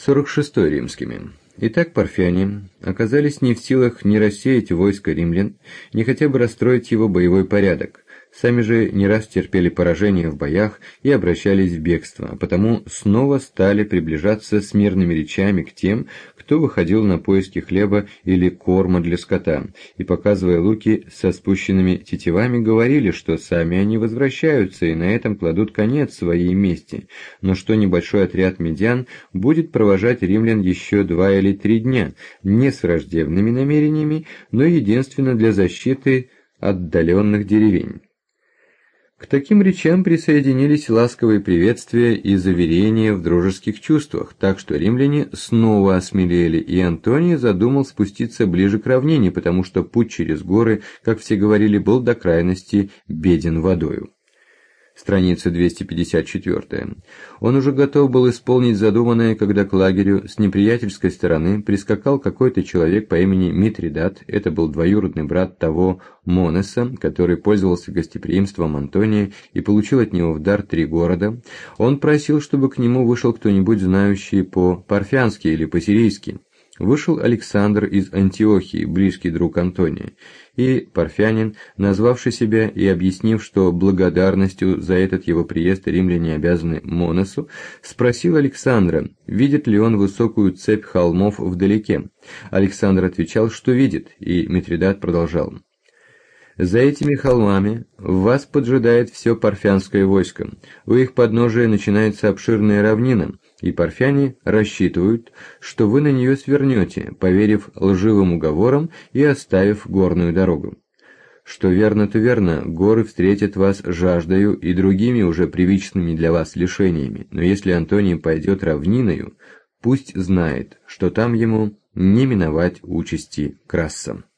46 римскими. Итак, парфяне оказались не в силах ни рассеять войско римлян, ни хотя бы расстроить его боевой порядок. Сами же не раз терпели поражение в боях и обращались в бегство, а потому снова стали приближаться с мирными речами к тем, кто выходил на поиски хлеба или корма для скота, и, показывая луки со спущенными тетивами, говорили, что сами они возвращаются и на этом кладут конец своей мести, но что небольшой отряд медян будет провожать римлян еще 2 или 3 дня, не с враждебными намерениями, но единственно для защиты отдаленных деревень. К таким речам присоединились ласковые приветствия и заверения в дружеских чувствах, так что римляне снова осмелели, и Антоний задумал спуститься ближе к равнине, потому что путь через горы, как все говорили, был до крайности беден водою. Страница 254. Он уже готов был исполнить задуманное, когда к лагерю с неприятельской стороны прискакал какой-то человек по имени Митридат. Это был двоюродный брат того Монеса, который пользовался гостеприимством Антония и получил от него в дар 3 города. Он просил, чтобы к нему вышел кто-нибудь, знающий по-парфянски или по-сирийски. Вышел Александр из Антиохии, близкий друг Антония, и парфянин, назвавший себя и объяснив, что благодарностью за этот его приезд римляне обязаны Монесу, спросил Александра, видит ли он высокую цепь холмов вдалеке. Александр отвечал, что видит, и Митридат продолжал. «За этими холмами вас поджидает все парфянское войско. У их подножия начинается обширная равнина, и парфяне рассчитывают, что вы на нее свернете, поверив лживым уговорам и оставив горную дорогу. Что верно, то верно, горы встретят вас жаждою и другими уже привычными для вас лишениями, но если Антоний пойдет равниною, пусть знает, что там ему не миновать участи Краса».